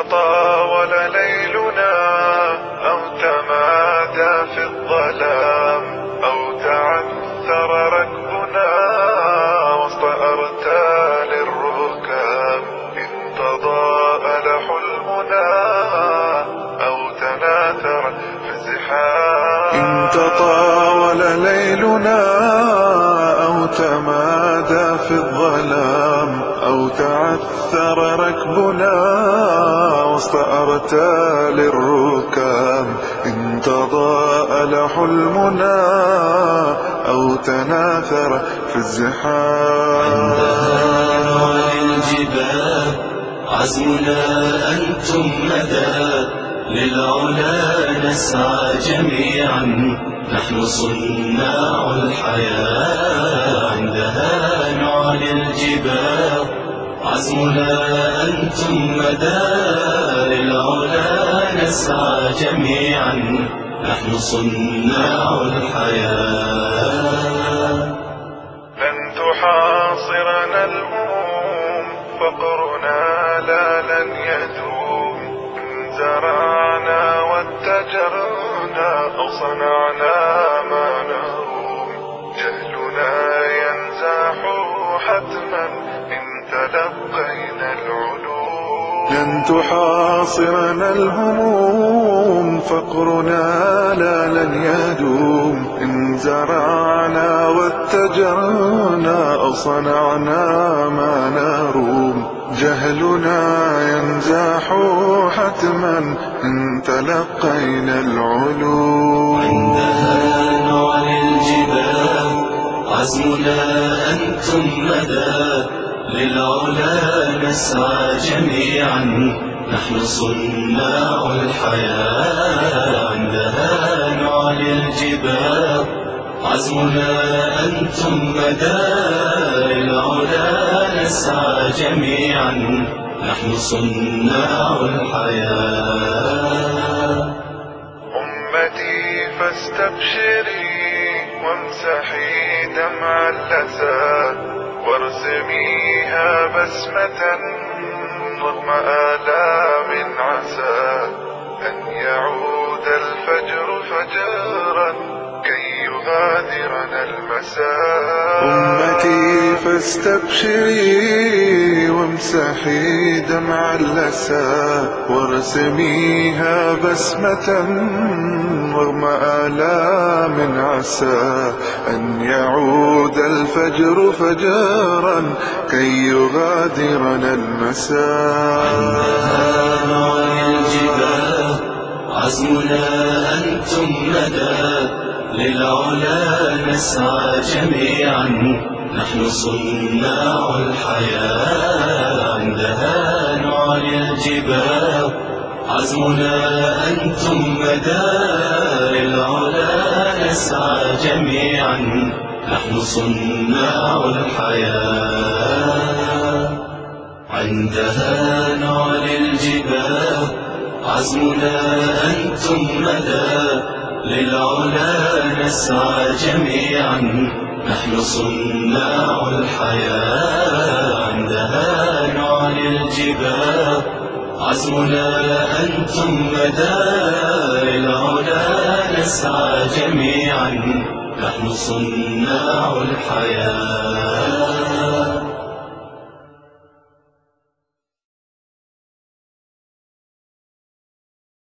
تطاول ليلنا أو تمادى في الظلام أو تعثر ركبنا وسط أرتال الركام، إن تضاءل حلمنا أو تناثر في الزحام. إن تطاول ليلنا أو تمادى في الظلام أو تعثر ركبنا وسط أرتال الركام، إن تضاءل حلمنا أو تناثر في الزحام. عندها الجبال عزمنا أنتم مدى للعلا نسعى جميعا، نحن صناع الحياة. عندها نعلي الجبال عزمنا أنتم مدى للعلا نسعى جميعا، نحن صناع الحياة. لن تحاصرنا الهموم فقرنا لا لن يدوم، إن زرعنا واتجرنا أو صنعنا ما نروم، جهلنا ينزاح حتما إن تلقينا العلوم. لن تحاصرنا الهموم فقرنا لا لن يدوم، إن زرعنا واتجرنا أو صنعنا ما نروم، جهلنا ينزاح حتما إن تلقينا العلوم. عندها نعلي الجبال عزمنا أنتم مدى للعلا نسعى جميعا، نحن صناع الحياة. عندها نعلي الجبال عزمنا أنتم مدى للعلا نسعى جميعا، نحن صناع الحياة. أمتي فاستبشري وامسحي دمع اللسى وارسميها بسمة رغم آلام، عسى أن يعود الفجر فجرا كي يغادرنا المساء. أمتي فاستبشري وامسحي دمع اللسى وارسميها بسمة رغم آلام، عسى أن يعود الفجر فجرا كي يغادرنا المساء. عندها نعلي الجبال عزمنا أنتم مدى للعلا نسعى جميعا، نحن صناع الحياة. عندها نعلي الجبال عزمنا أنتم مدى للعلا نسعى جميعا، نحن صناع الحياة. عندها نعلي الجبال عزمنا أنتم مدى للعلا نسعى جميعا، نحن صناع الحياة. عندها نعلي الجبال عزمنا أنتم مدى للعلا نسعى جميعا، نحن صناع الحياة.